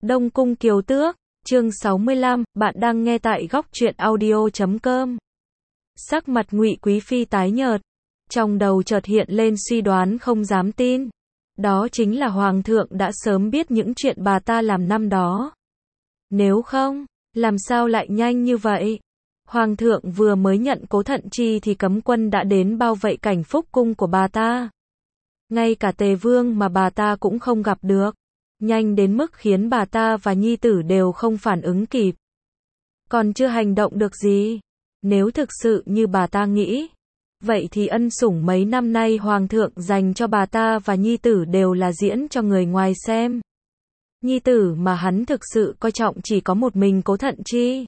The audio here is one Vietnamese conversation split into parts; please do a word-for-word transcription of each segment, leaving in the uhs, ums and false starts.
Đông Cung Kiều Tước, chương sáu mươi lăm, bạn đang nghe tại góc truyện audio chấm com. Sắc mặt Ngụy Quý phi tái nhợt, trong đầu chợt hiện lên suy đoán không dám tin. Đó chính là hoàng thượng đã sớm biết những chuyện bà ta làm năm đó. Nếu không, làm sao lại nhanh như vậy? Hoàng thượng vừa mới nhận Cố Thận Chi thì cấm quân đã đến bao vây Cảnh Phúc cung của bà ta. Ngay cả Tề Vương mà bà ta cũng không gặp được. Nhanh đến mức khiến bà ta và nhi tử đều không phản ứng kịp. Còn chưa hành động được gì. Nếu thực sự như bà ta nghĩ, vậy thì ân sủng mấy năm nay hoàng thượng dành cho bà ta và nhi tử đều là diễn cho người ngoài xem. Nhi tử mà hắn thực sự coi trọng chỉ có một mình Cố Thận Chi.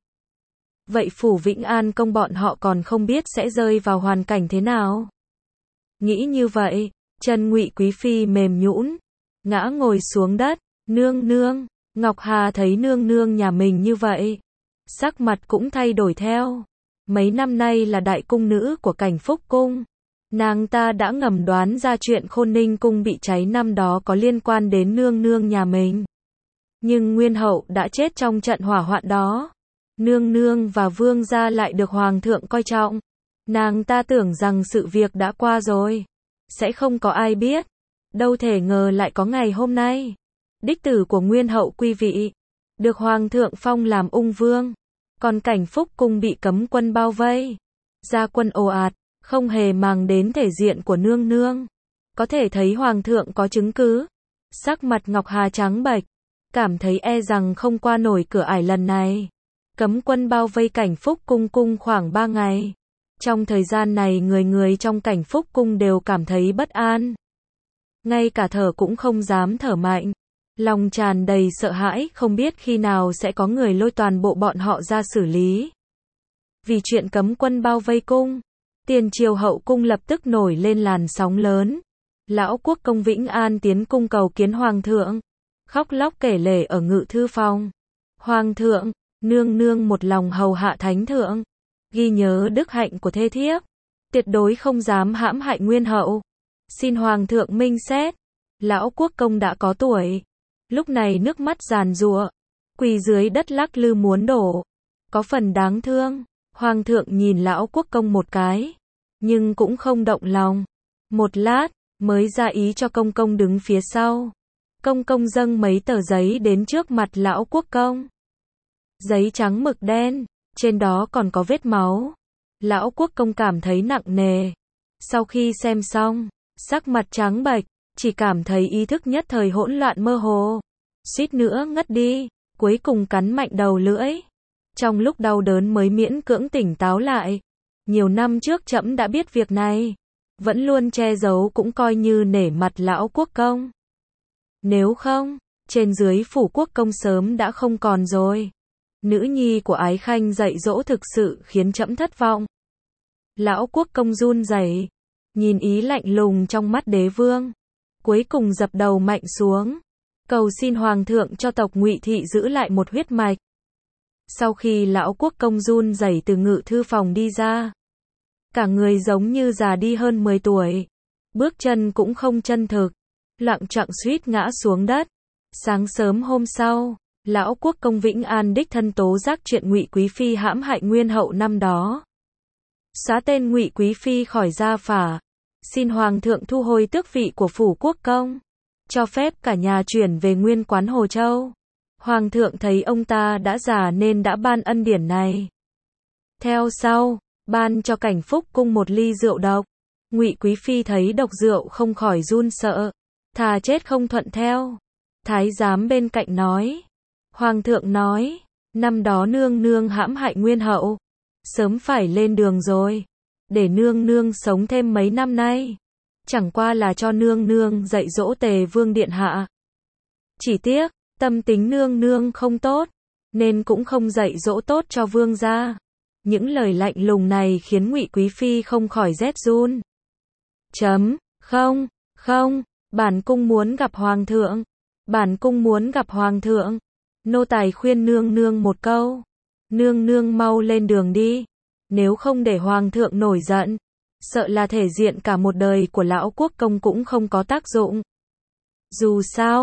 Vậy phủ Vĩnh An công bọn họ còn không biết sẽ rơi vào hoàn cảnh thế nào. Nghĩ như vậy, chân Ngụy Quý phi mềm nhũn, ngã ngồi xuống đất. Nương nương, Ngọc Hà thấy nương nương nhà mình như vậy, sắc mặt cũng thay đổi theo. Mấy năm nay là đại cung nữ của Cảnh Phúc cung, nàng ta đã ngầm đoán ra chuyện Khôn Ninh cung bị cháy năm đó có liên quan đến nương nương nhà mình. Nhưng Nguyên hậu đã chết trong trận hỏa hoạn đó. Nương nương và vương gia lại được hoàng thượng coi trọng. Nàng ta tưởng rằng sự việc đã qua rồi, sẽ không có ai biết. Đâu thể ngờ lại có ngày hôm nay. Đích tử của Nguyên hậu quy vị, được hoàng thượng phong làm ung vương. Còn Cảnh Phúc cung bị cấm quân bao vây. Gia quân ồ ạt, không hề màng đến thể diện của nương nương. Có thể thấy hoàng thượng có chứng cứ. Sắc mặt Ngọc Hà trắng bệch, cảm thấy e rằng không qua nổi cửa ải lần này. Cấm quân bao vây Cảnh Phúc cung cung khoảng ba ngày. Trong thời gian này người người trong Cảnh Phúc cung đều cảm thấy bất an. Ngay cả thở cũng không dám thở mạnh. Lòng tràn đầy sợ hãi, không biết khi nào sẽ có người lôi toàn bộ bọn họ ra xử lý. Vì chuyện cấm quân bao vây cung, tiền triều hậu cung lập tức nổi lên làn sóng lớn. Lão quốc công Vĩnh An tiến cung cầu kiến hoàng thượng, khóc lóc kể lể ở ngự thư phòng. Hoàng thượng, nương nương một lòng hầu hạ thánh thượng, ghi nhớ đức hạnh của thê thiếp, tuyệt đối không dám hãm hại Nguyên hậu. Xin hoàng thượng minh xét. Lão quốc công đã có tuổi, lúc này nước mắt giàn giụa, quỳ dưới đất lắc lư muốn đổ, có phần đáng thương. Hoàng thượng nhìn lão quốc công một cái, nhưng cũng không động lòng. Một lát, mới ra ý cho công công đứng phía sau. Công công dâng mấy tờ giấy đến trước mặt lão quốc công. Giấy trắng mực đen, trên đó còn có vết máu. Lão quốc công cảm thấy nặng nề. Sau khi xem xong, sắc mặt trắng bệch, chỉ cảm thấy ý thức nhất thời hỗn loạn mơ hồ. Suýt nữa ngất đi, cuối cùng cắn mạnh đầu lưỡi. Trong lúc đau đớn mới miễn cưỡng tỉnh táo lại. Nhiều năm trước trẫm đã biết việc này, vẫn luôn che giấu cũng coi như nể mặt lão quốc công. Nếu không, trên dưới phủ quốc công sớm đã không còn rồi. Nữ nhi của Ái Khanh dạy dỗ thực sự khiến trẫm thất vọng. Lão quốc công run rẩy, nhìn ý lạnh lùng trong mắt đế vương, cuối cùng dập đầu mạnh xuống, cầu xin hoàng thượng cho tộc Ngụy thị giữ lại một huyết mạch. Sau khi lão quốc công run rẩy từ ngự thư phòng đi ra, cả người giống như già đi hơn mười tuổi, bước chân cũng không chân thực, loạng choạng suýt ngã xuống đất. Sáng sớm hôm sau, lão quốc công Vĩnh An đích thân tố giác chuyện Ngụy Quý phi hãm hại Nguyên hậu năm đó, xóa tên Ngụy Quý phi khỏi gia phả, xin hoàng thượng thu hồi tước vị của phủ quốc công, cho phép cả nhà chuyển về nguyên quán Hồ Châu. Hoàng thượng thấy ông ta đã già nên đã ban ân điển này. Theo sau, ban cho Cảnh Phúc cung một ly rượu độc. Ngụy Quý phi thấy độc rượu không khỏi run sợ, thà chết không thuận theo. Thái giám bên cạnh nói, hoàng thượng nói, năm đó nương nương hãm hại Nguyên hậu, sớm phải lên đường rồi, để nương nương sống thêm mấy năm nay, chẳng qua là cho nương nương dạy dỗ Tề vương điện hạ. Chỉ tiếc, tâm tính nương nương không tốt, nên cũng không dạy dỗ tốt cho vương gia. Những lời lạnh lùng này khiến Ngụy Quý phi không khỏi rét run. Chấm, không, không, bản cung muốn gặp hoàng thượng, bản cung muốn gặp hoàng thượng. Nô tài khuyên nương nương một câu, nương nương mau lên đường đi, nếu không để hoàng thượng nổi giận, sợ là thể diện cả một đời của lão quốc công cũng không có tác dụng. Dù sao,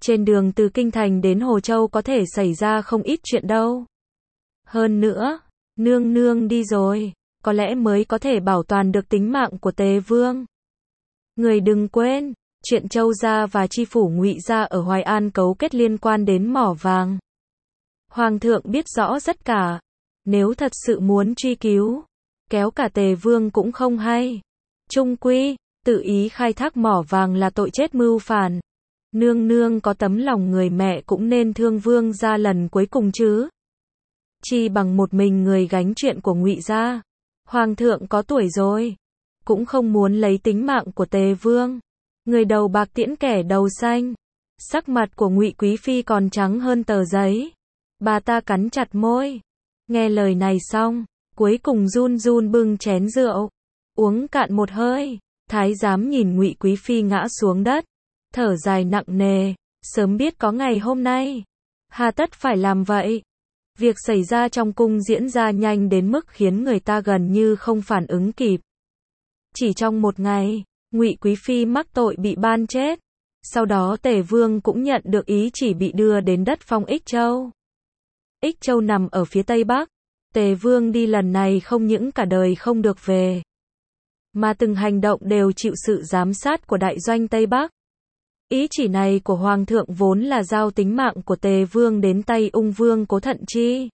Trên đường từ Kinh Thành đến Hồ Châu có thể xảy ra không ít chuyện đâu. Hơn nữa, nương nương đi rồi, có lẽ mới có thể bảo toàn được tính mạng của Tề Vương. Người đừng quên, chuyện Châu gia và chi phủ Ngụy gia ở Hoài An cấu kết liên quan đến mỏ vàng. Hoàng thượng biết rõ tất cả, nếu thật sự muốn truy cứu, kéo cả Tề Vương cũng không hay. Chung quy, tự ý khai thác mỏ vàng là tội chết mưu phản. Nương nương có tấm lòng người mẹ cũng nên thương Vương gia lần cuối cùng chứ. Chi bằng một mình người gánh chuyện của Ngụy gia. Hoàng thượng có tuổi rồi, cũng không muốn lấy tính mạng của Tề Vương. Người đầu bạc tiễn kẻ đầu xanh. Sắc mặt của Ngụy Quý phi còn trắng hơn tờ giấy. Bà ta cắn chặt môi. Nghe lời này xong, cuối cùng run run bưng chén rượu, uống cạn một hơi. Thái giám nhìn Ngụy Quý phi ngã xuống đất, thở dài nặng nề, sớm biết có ngày hôm nay, hà tất phải làm vậy. Việc xảy ra trong cung diễn ra nhanh đến mức khiến người ta gần như không phản ứng kịp. Chỉ trong một ngày, Ngụy Quý phi mắc tội bị ban chết. Sau đó Tề Vương cũng nhận được ý chỉ bị đưa đến đất phong Ích Châu. Ích Châu nằm ở phía tây bắc. Tề Vương đi lần này không những cả đời không được về, mà từng hành động đều chịu sự giám sát của đại doanh Tây Bắc. Ý chỉ này của Hoàng thượng vốn là giao tính mạng của Tề Vương đến tay Ung Vương Cố Thận Chi.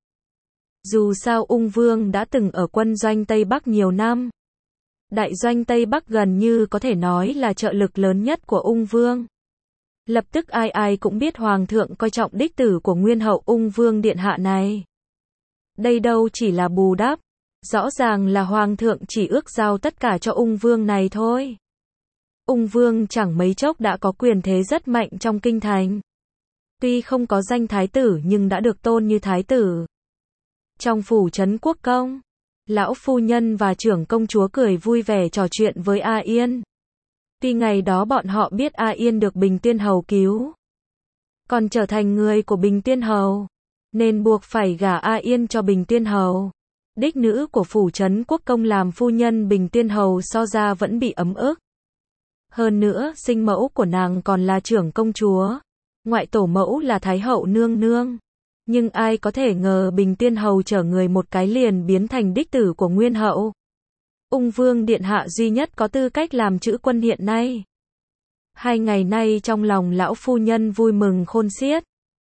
Dù sao Ung Vương đã từng ở quân doanh Tây Bắc nhiều năm. Đại doanh Tây Bắc gần như có thể nói là trợ lực lớn nhất của Ung Vương. Lập tức ai ai cũng biết Hoàng thượng coi trọng đích tử của Nguyên hậu Ung Vương điện hạ này. Đây đâu chỉ là bù đắp, rõ ràng là Hoàng thượng chỉ ước giao tất cả cho Ung Vương này thôi. Ung Vương chẳng mấy chốc đã có quyền thế rất mạnh trong kinh thành. Tuy không có danh thái tử nhưng đã được tôn như thái tử. Trong phủ trấn quốc công, lão phu nhân và trưởng công chúa cười vui vẻ trò chuyện với A Yên. Tuy ngày đó bọn họ biết A Yên được Bình Tiên Hầu cứu, còn trở thành người của Bình Tiên Hầu, nên buộc phải gả A Yên cho Bình Tiên Hầu. Đích nữ của phủ trấn quốc công làm phu nhân Bình Tiên Hầu so ra vẫn bị ấm ức. Hơn nữa, sinh mẫu của nàng còn là trưởng công chúa, ngoại tổ mẫu là Thái hậu nương nương. Nhưng ai có thể ngờ Bình Tiên Hầu chở người một cái liền biến thành đích tử của Nguyên hậu. Ung Vương điện hạ duy nhất có tư cách làm chữ quân hiện nay. Hai ngày nay trong lòng lão phu nhân vui mừng khôn xiết.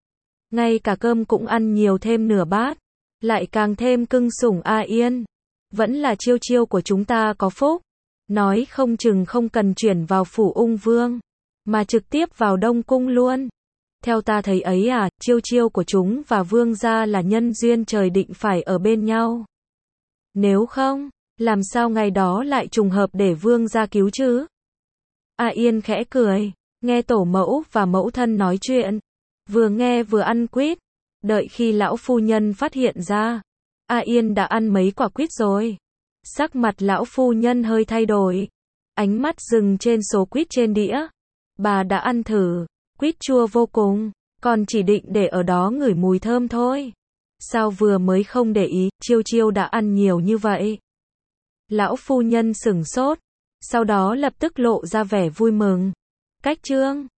Ngay cả cơm cũng ăn nhiều thêm nửa bát, lại càng thêm cưng sủng A Yên. Vẫn là chiêu chiêu của chúng ta có phúc. Nói không chừng không cần chuyển vào phủ Ung Vương, mà trực tiếp vào Đông Cung luôn. Theo ta thấy ấy à, chiêu chiêu của chúng và Vương gia là nhân duyên trời định phải ở bên nhau. Nếu không, làm sao ngày đó lại trùng hợp để Vương gia cứu chứ? A Yên khẽ cười, nghe tổ mẫu và mẫu thân nói chuyện, vừa nghe vừa ăn quýt. Đợi khi lão phu nhân phát hiện ra, A Yên đã ăn mấy quả quýt rồi. Sắc mặt lão phu nhân hơi thay đổi, ánh mắt dừng trên số quýt trên đĩa. Bà đã ăn thử, quýt chua vô cùng, còn chỉ định để ở đó ngửi mùi thơm thôi. Sao vừa mới không để ý, chiêu chiêu đã ăn nhiều như vậy? Lão phu nhân sửng sốt, sau đó lập tức lộ ra vẻ vui mừng. Cách chương